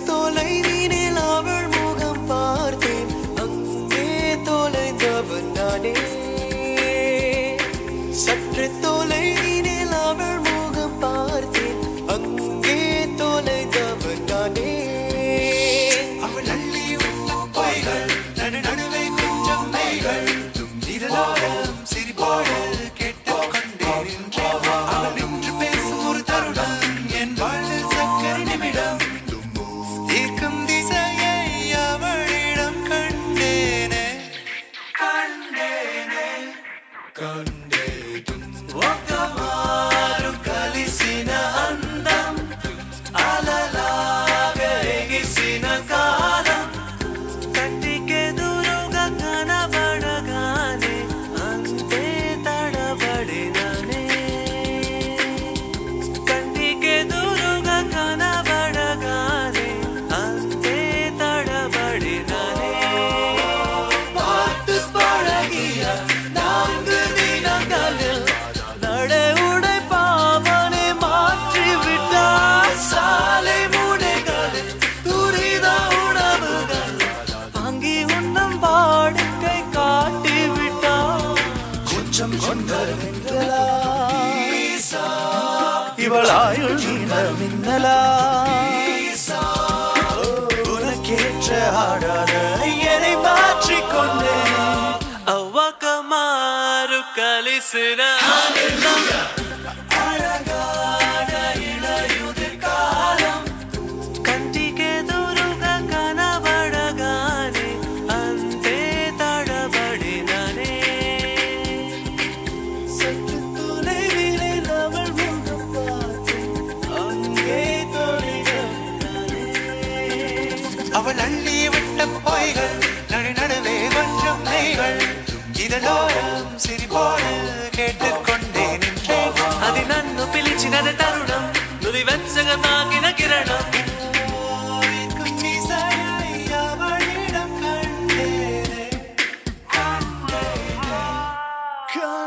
தொலைவினில் அவள் முகம் பார்த்தேன், அங்கே தொலைந்தவன் நானே. சற்று தொலைவினில் அவள் முகம் பார்த்தேன், அங்கே தொலைந்தவன் நானே. அவள் அள்ளி விட்ட பொய்கள் நடு நடுவே கொஞ்சம் மெய்கள் இதழோரம் சிரிப்போடு கேட்டுக்கொண்டே நின்றேன். அவள் நின்று பேசும் ஒரு தருணம் என் வாழ்வில் சக்கரை நிமிடம் தீர்க்கும் திசையை அவளிடம் கண்டேனே கண்டேனே கண்டேன். ఒక్క మారు కలిసిన అందం అలలాగా ఎగిసిన కాలం కంటికెదురుగా కనబడగానే అంతే తడబడిననే. కంటికెదురుగా కనబడగానే అంతే తడబడిననే. பார்த்து பழகிய 4 தினங்களில் நடை உடை பாவனை மாற்றிவிட்டார். சாலை முனைகளில் துரித உணவுகள் வாங்கி உண்ணும் வாடிக்கை காட்டிவிட்டார். கொஞ்சம் கொண்ட மின்னலா இவள் ஆயுள் நீண்ட மின்னலா. உனக்கேற்ற ஆடாத என்னை மாற்றிக்கொண்டேன். అవ్వక మారు కలిసిన అందం అழகான இளையுதிர் காலம் కంటికెదురుగా కనబడగానే అంతే తడబడిననే. சற்று தொலைவினில் அவள் முகம் பார்த்தேன், அங்கே தொலைந்தவனானே. அவள் அள்ளி விட்ட பொய்கள் நடு நடுவே கொஞ்சம் மெய்கள் இதழோரம் సిరిపోడు కేట్టుకొండే నిன்றేన్. అది నన్ను పిలిచినది తరుణం నుది వెచ్చగా తాకిన కిరణం కున్నిసై అవళిడం కండేనే కండేనే